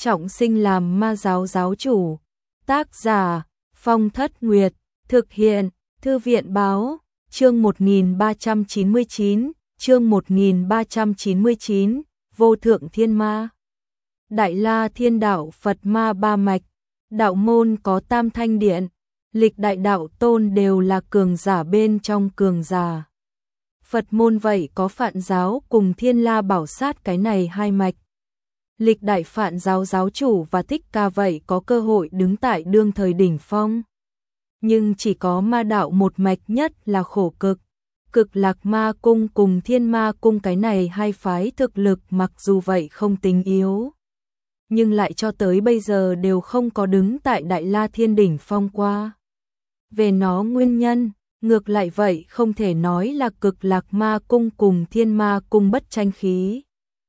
trọng sinh làm ma giáo giáo chủ. Tác giả Phong Thất Nguyệt, thực hiện Thư viện báo, chương 1399, chương 1399, Vô Thượng Thiên Ma. Đại La Thiên Đạo Phật Ma ba mạch, đạo môn có Tam Thanh Điện, lịch đại đạo tôn đều là cường giả bên trong cường giả. Phật môn vậy có Phạn giáo cùng Thiên La Bảo Sát cái này hai mạch. Lịch đại Phạn giáo giáo chủ và Thích Ca vậy có cơ hội đứng tại đương thời đỉnh phong. Nhưng chỉ có ma đạo một mạch nhất là Khổ Cực, Cực Lạc Ma Cung cùng Thiên Ma Cung cái này hai phái thực lực mặc dù vậy không tính yếu, nhưng lại cho tới bây giờ đều không có đứng tại Đại La Thiên đỉnh phong qua. Về nó nguyên nhân, ngược lại vậy không thể nói là Cực Lạc Ma Cung cùng Thiên Ma Cung bất tranh khí,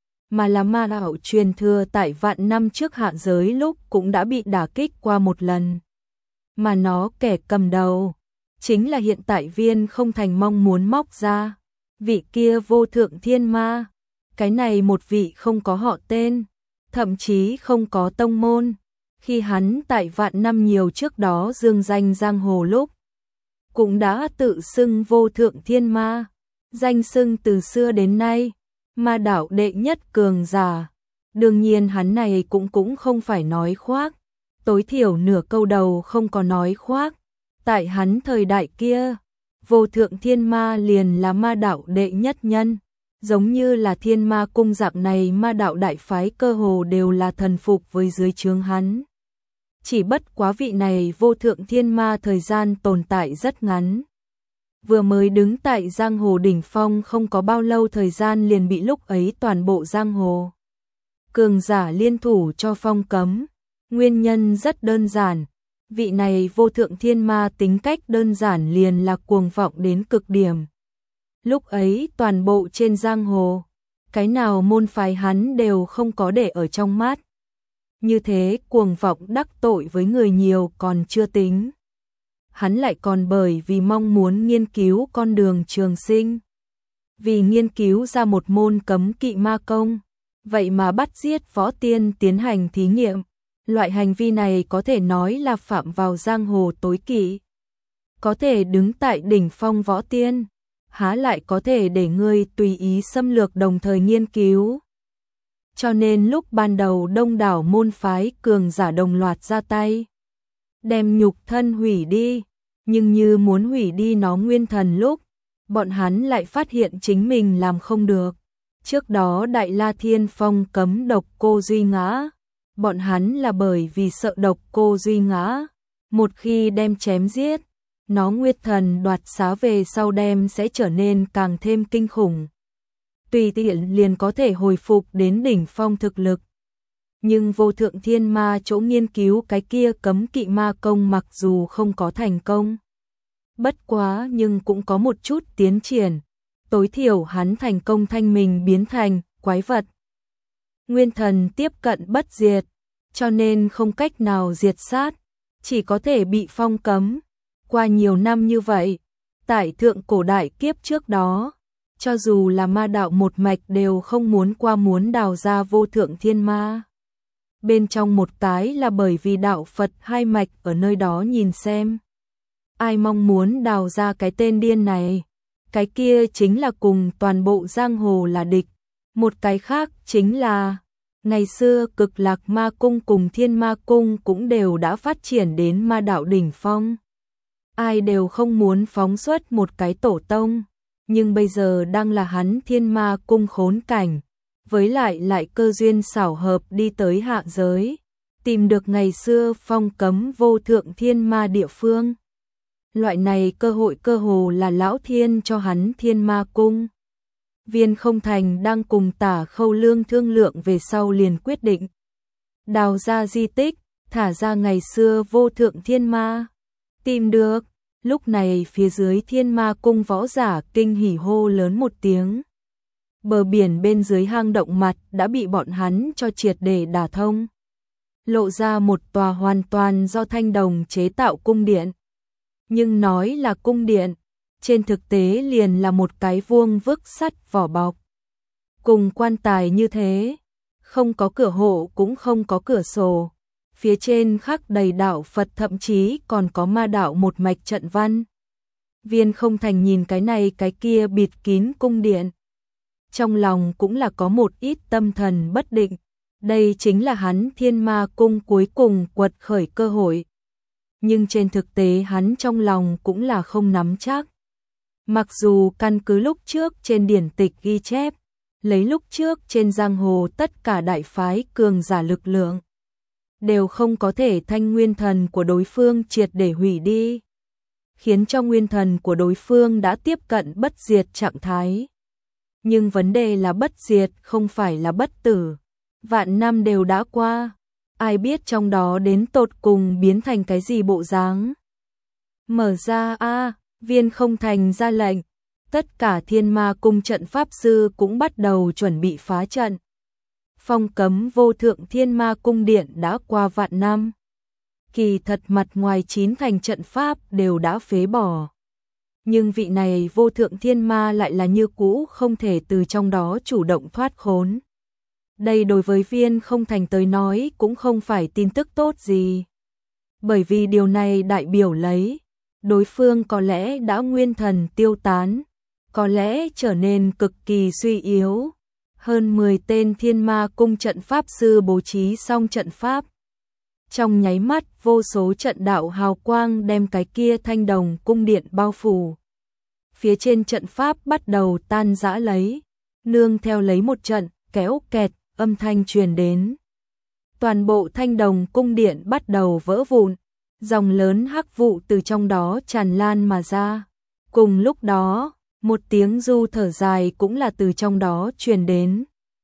mà là ma đạo truyền thừa tại vạn năm trước hạ giới lúc cũng đã bị đả kích qua một lần. Mà nó kẻ cầm đầu chính là hiện tại Viên Không Thành mong muốn móc ra, vị kia Vô Thượng Thiên Ma. Cái này một vị không có họ tên, thậm chí không có tông môn. Khi hắn tại vạn năm nhiều trước đó dương danh giang hồ lúc, cũng đã tự xưng Vô Thượng Thiên Ma, danh xưng từ xưa đến nay, ma đạo đệ nhất cường giả. Đương nhiên hắn này cũng không phải nói khoác, tối thiểu nửa câu đầu không có nói khoác. Tại hắn thời đại kia, Vô Thượng Thiên Ma liền là ma đạo đệ nhất nhân, giống như là Thiên Ma Cung dạng này ma đạo đại phái cơ hồ đều là thần phục với dưới trướng hắn. Chỉ bất quá vị này Vô Thượng Thiên Ma thời gian tồn tại rất ngắn. Vừa mới đứng tại giang hồ đỉnh phong không có bao lâu thời gian liền bị lúc ấy toàn bộ giang hồ cường giả liên thủ cho phong cấm. Nguyên nhân rất đơn giản, vị này Vô Thượng Thiên Ma tính cách đơn giản liền là cuồng vọng đến cực điểm. Lúc ấy toàn bộ trên giang hồ, cái nào môn phái hắn đều không có để ở trong mắt. Như thế cuồng vọng đắc tội với người nhiều còn chưa tính, hắn lại còn bởi vì mong muốn nghiên cứu con đường trường sinh, vì nghiên cứu ra một môn cấm kỵ ma công, vậy mà bắt giết võ tiên tiến hành thí nghiệm. Loại hành vi này có thể nói là phạm vào giang hồ tối kỵ. Có thể đứng tại đỉnh phong võ tiên, há lại có thể để ngươi tùy ý xâm lược đồng thời nghiên cứu. Cho nên lúc ban đầu đông đảo môn phái cường giả đồng loạt ra tay, đem nhục thân hủy đi, nhưng như muốn hủy đi nó nguyên thần lúc, bọn hắn lại phát hiện chính mình làm không được. Trước đó Đại La Thiên phong cấm độc cô Duy Ngã, bọn hắn là bởi vì sợ độc cô Duy Ngã, một khi đem chém giết, nó nguyên thần đoạt xá về sau đem sẽ trở nên càng thêm kinh khủng. Tùy tiện liền có thể hồi phục đến đỉnh phong thực lực. Nhưng Vô Thượng Thiên Ma chỗ nghiên cứu cái kia cấm kỵ ma công mặc dù không có thành công, bất quá nhưng cũng có một chút tiến triển. Tối thiểu hắn thành công thanh mình biến thành quái vật. Nguyên thần tiếp cận bất diệt, cho nên không cách nào diệt sát, chỉ có thể bị phong cấm. Qua nhiều năm như vậy, tại thượng cổ đại kiếp trước đó, cho dù là ma đạo một mạch đều không muốn đào ra Vô Thượng Thiên Ma. Bên trong một cái là bởi vì đạo Phật hai mạch ở nơi đó nhìn xem. Ai mong muốn đào ra cái tên điên này, cái kia chính là cùng toàn bộ giang hồ là địch. Một cái khác chính là, ngày xưa Cực Lạc Ma Cung cùng Thiên Ma Cung cũng đều đã phát triển đến ma đạo đỉnh phong. Ai đều không muốn phóng xuất một cái tổ tông, nhưng bây giờ đang là hắn Thiên Ma Cung khốn cảnh, với lại cơ duyên xảo hợp đi tới hạ giới, tìm được ngày xưa phong cấm Vô Thượng Thiên Ma địa phương. Loại này cơ hội cơ hồ là lão thiên cho hắn Thiên Ma Cung. Viên Không Thành đang cùng Tả Khâu Lương thương lượng về sau liền quyết định đào ra di tích, thả ra ngày xưa Vô Thượng Thiên Ma. Tìm được, lúc này phía dưới Thiên Ma Cung võ giả kinh hỉ hô lớn một tiếng. Bờ biển bên dưới hang động mặt đã bị bọn hắn cho triệt để đả thông, lộ ra một tòa hoàn toàn do thanh đồng chế tạo cung điện. Nhưng nói là cung điện, trên thực tế liền là một cái vuông vức sắt vỏ bọc. Cùng quan tài như thế, Không có cửa hộ cũng không có cửa sổ. Phía trên khắc đầy đạo Phật, thậm chí còn có ma đạo một mạch trận văn. Viên Không Thành nhìn cái này cái kia bịt kín cung điện. Trong lòng cũng là có một ít tâm thần bất định. Đây chính là hắn Thiên Ma Cung cuối cùng quật khởi cơ hội. Nhưng trên thực tế hắn trong lòng cũng là không nắm chắc. Mặc dù căn cứ lúc trước trên điển tịch ghi chép, lấy lúc trước trên giang hồ tất cả đại phái cường giả lực lượng, đều không có thể thanh nguyên thần của đối phương triệt để hủy đi, khiến cho nguyên thần của đối phương đã tiếp cận bất diệt trạng thái. Nhưng vấn đề là bất diệt không phải là bất tử. Vạn năm đều đã qua, ai biết trong đó đến tột cùng biến thành cái gì bộ dáng. Mở ra a, Viên Không Thành ra lệnh, tất cả Thiên Ma Cung trận pháp sư cũng bắt đầu chuẩn bị phá trận. Phong cấm vô thượng Thiên Ma Cung điện đã qua vạn năm. Kỳ thật mặt ngoài 9 thành trận pháp đều đã phế bỏ. Nhưng vị này vô thượng thiên ma lại là như cũ không thể từ trong đó chủ động thoát khốn. Đây đối với Viên Không Thành tới nói cũng không phải tin tức tốt gì. Bởi vì điều này đại biểu lấy, đối phương có lẽ đã nguyên thần tiêu tán, có lẽ trở nên cực kỳ suy yếu. Hơn 10 tên Thiên Ma Cung trận pháp sư bố trí xong trận pháp. Trong nháy mắt vô số trận đạo hào quang đem cái kia thanh đồng cung điện bao phủ. Phía trên trận pháp bắt đầu tan rã lấy, nương theo lấy một trận kéo kẹt âm thanh truyền đến. Toàn bộ thanh đồng cung điện bắt đầu vỡ vụn, dòng lớn hắc vụ từ trong đó tràn lan mà ra. Cùng lúc đó, một tiếng du thở dài cũng là từ trong đó truyền đến.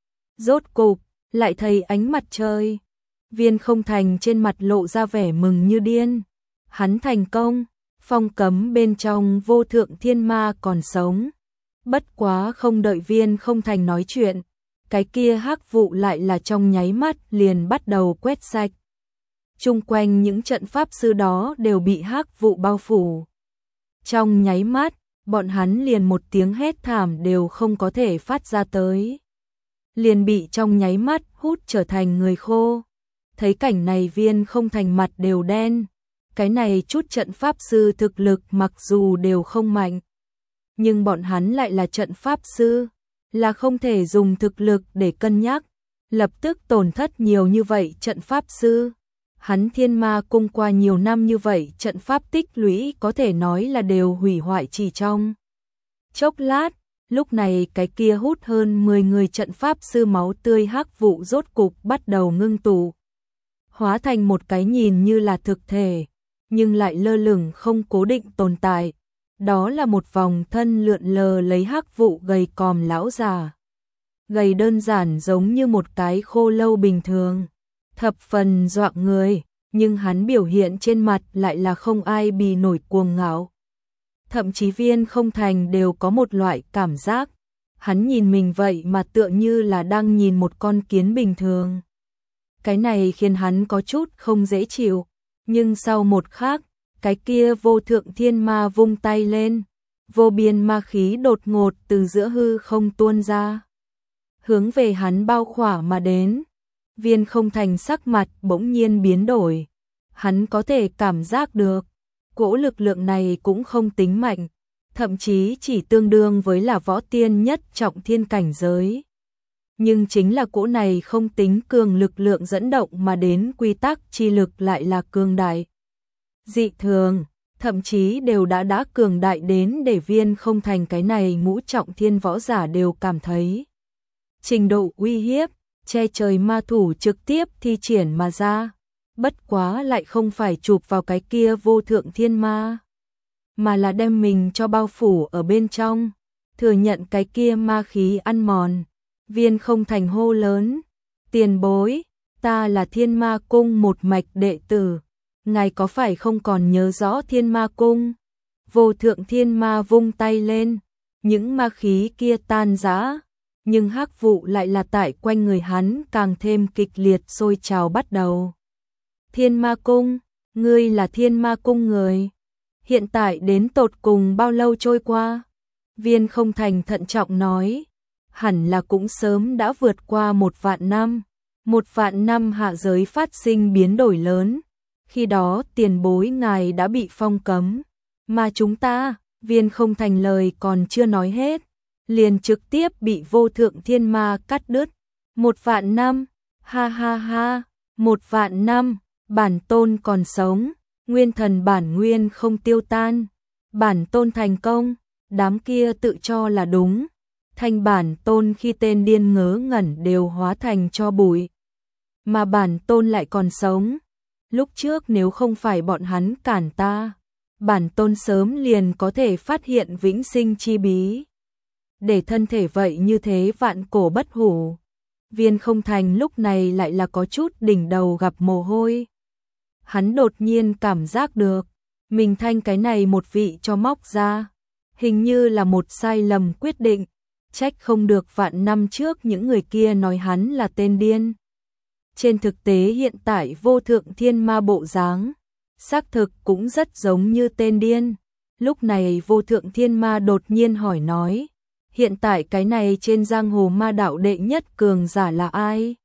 Rốt cục, lại thấy ánh mặt trời. Viên Không Thành trên mặt lộ ra vẻ mừng như điên. Hắn thành công, phong cấm bên trong vô thượng thiên ma còn sống. Bất quá không đợi Viên Không Thành nói chuyện, cái kia hắc vụ lại là trong nháy mắt liền bắt đầu quét sạch. Chung quanh những trận pháp sư đó đều bị hắc vụ bao phủ. Trong nháy mắt, bọn hắn liền một tiếng hét thảm đều không có thể phát ra tới. Liền bị trong nháy mắt hút trở thành người khô. Thấy cảnh này Viên Không Thành mặt đều đen. Cái này chút trận pháp sư thực lực mặc dù đều không mạnh, nhưng bọn hắn lại là trận pháp sư, là không thể dùng thực lực để cân nhắc. Lập tức tổn thất nhiều như vậy trận pháp sư. Hắn Thiên Ma Cung qua nhiều năm như vậy trận pháp tích lũy có thể nói là đều hủy hoại chỉ trong chốc lát. Lúc này cái kia hút hơn 10 người trận pháp sư máu tươi hắc vụ rốt cục bắt đầu ngưng tụ, hóa thành một cái nhìn như là thực thể, nhưng lại lơ lửng không cố định tồn tại. Đó là một vòng thân lượn lờ lấy hắc vụ gầy còm lão già. Gầy đơn giản giống như một cái khô lâu bình thường, thập phần dọa người, nhưng hắn biểu hiện trên mặt lại là không ai bì nổi cuồng ngạo. Thậm chí Viên Không Thành đều có một loại cảm giác, hắn nhìn mình vậy mà tựa như là đang nhìn một con kiến bình thường. Cái này khiến hắn có chút không dễ chịu, nhưng sau một khắc, cái kia vô thượng thiên ma vung tay lên, vô biên ma khí đột ngột từ giữa hư không tuôn ra, hướng về hắn bao khỏa mà đến. Viên Không Thành sắc mặt bỗng nhiên biến đổi, hắn có thể cảm giác được, cỗ lực lượng này cũng không tính mạnh, thậm chí chỉ tương đương với là võ tiên nhất trọng thiên cảnh giới. Nhưng chính là cỗ này không tính cường lực lượng dẫn động mà đến quy tắc chi lực lại là cường đại. Dị thường, thậm chí đều đã cường đại đến để Viên Không Thành cái này ngũ trọng thiên võ giả đều cảm thấy. Trình độ uy hiếp, che trời ma thủ trực tiếp thi triển mà ra. Bất quá lại không phải chụp vào cái kia vô thượng thiên ma, mà là đem mình cho bao phủ ở bên trong, thừa nhận cái kia ma khí ăn mòn. Viên Không Thành hô lớn, tiền bối, ta là Thiên Ma Cung một mạch đệ tử, ngài có phải không còn nhớ rõ Thiên Ma Cung? Vô thượng thiên ma vung tay lên, những ma khí kia tan rã, nhưng hắc vụ lại là tại quanh người hắn càng thêm kịch liệt sôi trào bắt đầu. Thiên Ma Cung, ngươi là Thiên Ma Cung người. Hiện tại đến tột cùng bao lâu trôi qua? Viên Không Thành thận trọng nói, hẳn là cũng sớm đã vượt qua 1 vạn năm. 1.000 năm hạ giới phát sinh biến đổi lớn, khi đó tiền bối ngài đã bị phong cấm, mà chúng ta, Viên Không Thành lời còn chưa nói hết, liền trực tiếp bị Vô Thượng Thiên Ma cắt đứt. 1.000 năm, ha ha ha, 1.000 năm, bản tôn còn sống, nguyên thần bản nguyên không tiêu tan, bản tôn thành công, đám kia tự cho là đúng, thành bản tôn khi tên điên ngớ ngẩn đều hóa thành tro bụi, mà bản tôn lại còn sống. Lúc trước nếu không phải bọn hắn cản ta, bản tôn sớm liền có thể phát hiện vĩnh sinh chi bí. Để thân thể vậy như thế vạn cổ bất hủ. Viên Không Thành lúc này lại là có chút đỉnh đầu gặp mồ hôi. Hắn đột nhiên cảm giác được, mình thanh cái này một vị cho móc ra, hình như là một sai lầm quyết định, trách không được 1.000 năm trước những người kia nói hắn là tên điên. Trên thực tế hiện tại Vô Thượng Thiên Ma bộ dáng, xác thực cũng rất giống như tên điên. Lúc này Vô Thượng Thiên Ma đột nhiên hỏi nói, hiện tại cái này trên giang hồ ma đạo đệ nhất cường giả là ai?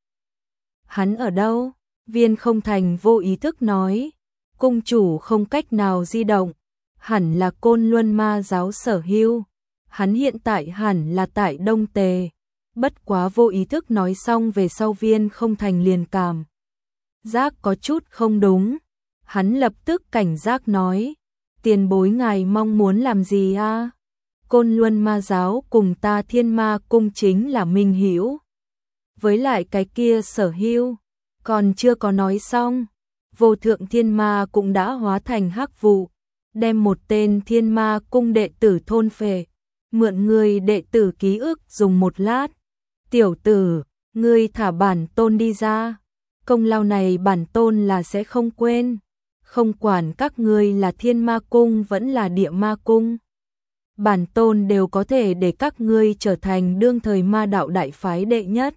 Hắn ở đâu? Viên Không Thành vô ý thức nói, cung chủ không cách nào di động, hẳn là Côn Luân Ma giáo Sở Hưu, hắn hiện tại hẳn là tại Đông Tề. Bất quá vô ý thức nói xong về sau Viên Không Thành liền cảm giác có chút không đúng, hắn lập tức cảnh giác nói, tiền bối ngài mong muốn làm gì a? Côn Luân Ma giáo cùng ta Thiên Ma cung chính là minh hữu. Với lại cái kia Sở Hưu, còn chưa có nói xong, Vô Thượng Thiên Ma cũng đã hóa thành hắc vụ, đem một tên Thiên Ma cung đệ tử thôn phệ, mượn người đệ tử ký ức dùng một lát. Tiểu tử, ngươi thả bản tôn đi ra, công lao này bản tôn là sẽ không quên, không quản các ngươi là Thiên Ma cung vẫn là Địa Ma cung. Bản tôn đều có thể để các ngươi trở thành đương thời ma đạo đại phái đệ nhất.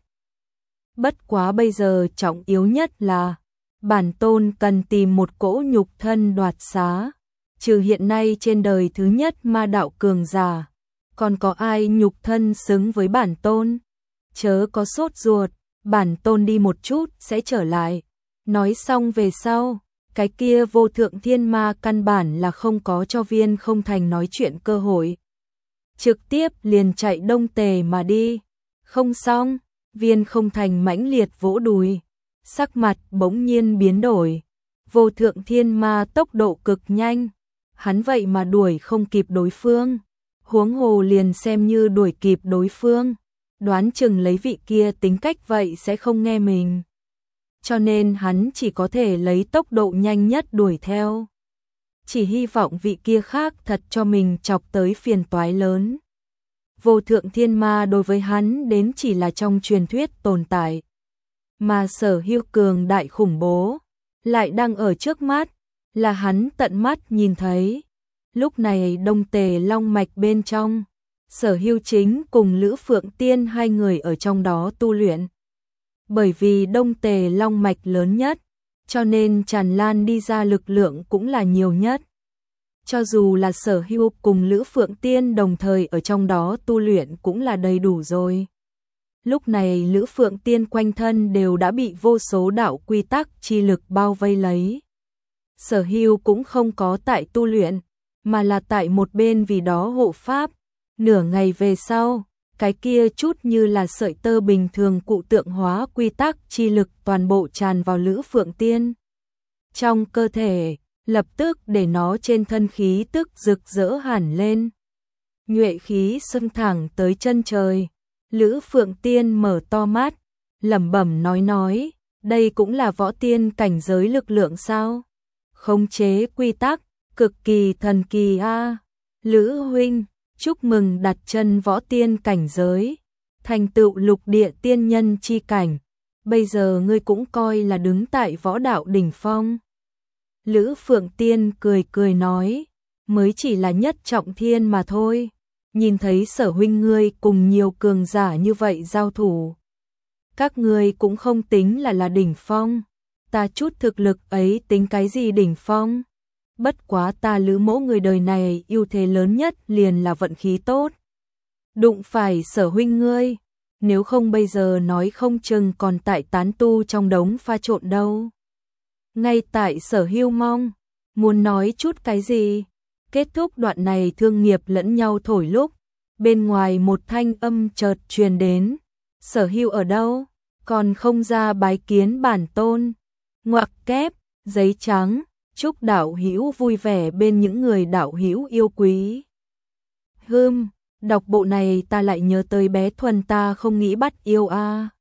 Bất quá bây giờ trọng yếu nhất là, bản tôn cần tìm một cỗ nhục thân đoạt xá, trừ hiện nay trên đời thứ nhất ma đạo cường giả, còn có ai nhục thân xứng với bản tôn? Chớ có sốt ruột, bản tôn đi một chút sẽ trở lại. Nói xong về sau, cái kia Vô Thượng Thiên Ma căn bản là không có cho Viên Không Thành nói chuyện cơ hội. Trực tiếp liền chạy Đông Tề mà đi. Không xong, Viên Không Thành mãnh liệt vỗ đùi, sắc mặt bỗng nhiên biến đổi. Vô Thượng Thiên Ma tốc độ cực nhanh, hắn vậy mà đuổi không kịp đối phương. Huống hồ liền xem như đuổi kịp đối phương, đoán chừng lấy vị kia tính cách vậy sẽ không nghe mình. Cho nên hắn chỉ có thể lấy tốc độ nhanh nhất đuổi theo. Chỉ hy vọng vị kia khác thật cho mình chọc tới phiền toái lớn. Vô Thượng Thiên Ma đối với hắn đến chỉ là trong truyền thuyết tồn tại. Mà Sở Hưu cường đại khủng bố, lại đang ở trước mắt, là hắn tận mắt nhìn thấy. Lúc này Đông Tề Long Mạch bên trong, Sở Hưu chính cùng Lữ Phượng Tiên hai người ở trong đó tu luyện. Bởi vì Đông Tề Long Mạch lớn nhất, cho nên tràn lan đi ra lực lượng cũng là nhiều nhất. Cho dù là Sở Hưu cùng Lữ Phượng Tiên đồng thời ở trong đó tu luyện cũng là đầy đủ rồi. Lúc này Lữ Phượng Tiên quanh thân đều đã bị vô số đạo quy tắc chi lực bao vây lấy. Sở Hưu cũng không có tại tu luyện, mà là tại một bên vì đó hộ pháp. Nửa ngày về sau, cái kia chút như là sợi tơ bình thường cụ tượng hóa quy tắc chi lực toàn bộ tràn vào Lữ Phượng Tiên. Trong cơ thể, lập tức để nó trên thân khí tức rực rỡ hẳn lên. Nhuệ khí xông thẳng tới chân trời. Lữ Phượng Tiên mở to mắt, lẩm bẩm nói, đây cũng là võ tiên cảnh giới lực lượng sao? Khống chế quy tắc, cực kỳ thần kỳ a. Lữ huynh, chúc mừng đặt chân võ tiên cảnh giới, thành tựu lục địa tiên nhân chi cảnh. Bây giờ ngươi cũng coi là đứng tại võ đạo đỉnh phong. Lữ Phượng Tiên cười cười nói, mới chỉ là nhất trọng thiên mà thôi. Nhìn thấy Sở huynh ngươi cùng nhiều cường giả như vậy giao thủ, các ngươi cũng không tính là đỉnh phong. Ta chút thực lực ấy tính cái gì đỉnh phong? Bất quá ta Lữ mỗ người đời này ưu thế lớn nhất liền là vận khí tốt. Đụng phải Sở huynh ngươi, nếu không bây giờ nói không chừng còn tại tán tu trong đống pha trộn đâu. Ngay tại Sở Hưu mong muốn nói chút cái gì, kết thúc đoạn này thương nghiệp lẫn nhau thổi lúc, bên ngoài một thanh âm chợt truyền đến, Sở Hưu ở đâu, còn không ra bái kiến bản tôn. Ngoặc kép, giấy trắng, chúc đạo hữu vui vẻ bên những người đạo hữu yêu quý. Đọc bộ này ta lại nhớ tới bé Thuần ta không nghĩ bắt yêu a.